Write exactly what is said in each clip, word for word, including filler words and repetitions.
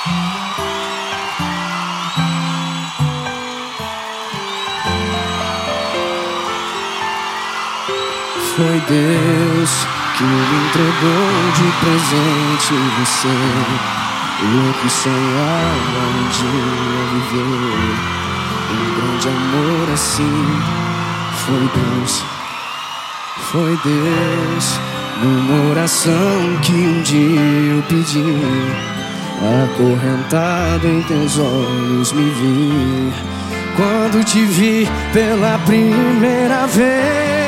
Foi Deus que me entregou de presente você. Eu que sonhava um dia viver um grande amor assim. Foi Deus, foi Deus, numa oração que um dia eu pedi. Acorrentado em teus olhos me vi, quando te vi pela primeira vez.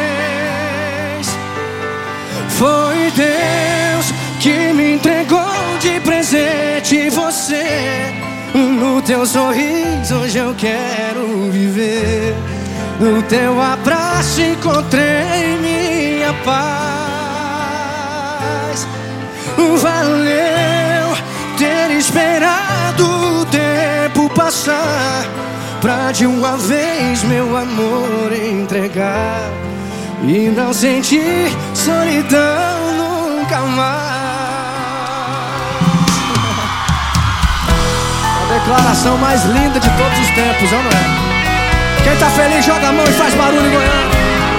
Foi Deus que me entregou de presente você. No teu sorriso hoje eu quero viver. No teu abraço encontrei minha paz. Valeu ter esperado o tempo passar, pra de uma vez meu amor entregar e não sentir solidão nunca mais. A declaração mais linda de todos os tempos, não é? Quem tá feliz joga a mão e faz barulho em Goiânia.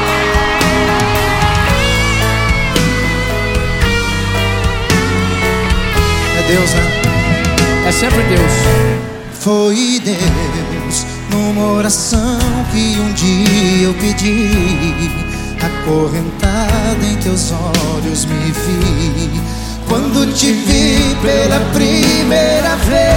É Deus, né? É sempre Deus. Foi Deus numa oração que um dia eu pedi. Acorrentado em teus olhos me vi, quando te vi pela primeira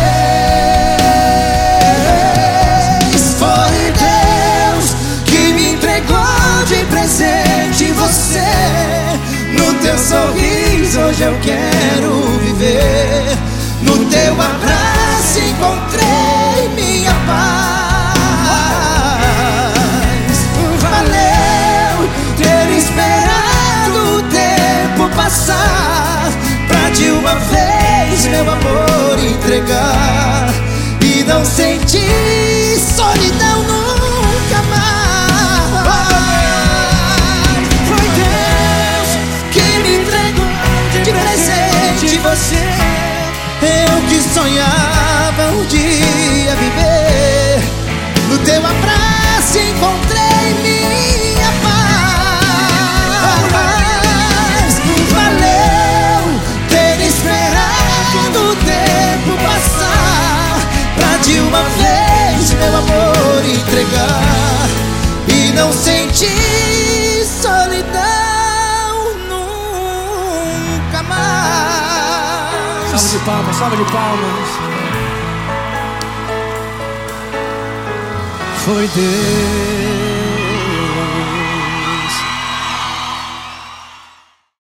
vez. Foi Deus que me entregou de presente você. No teu sorriso hoje eu quero viver. No teu abraço encontrei minha paz. Valeu ter esperado o tempo passar, pra de uma vez meu amor entregar e não sentir solidão nunca mais. Foi Deus que me entregou de presente você. Eu que sonhava um dia viver. No teu abraço encontrei minha paz. Valeu ter esperado o tempo passar, pra de uma vez meu amor entregar e não sentir solidão nunca mais. Salve de palmas, salve de palmas. Foi Deus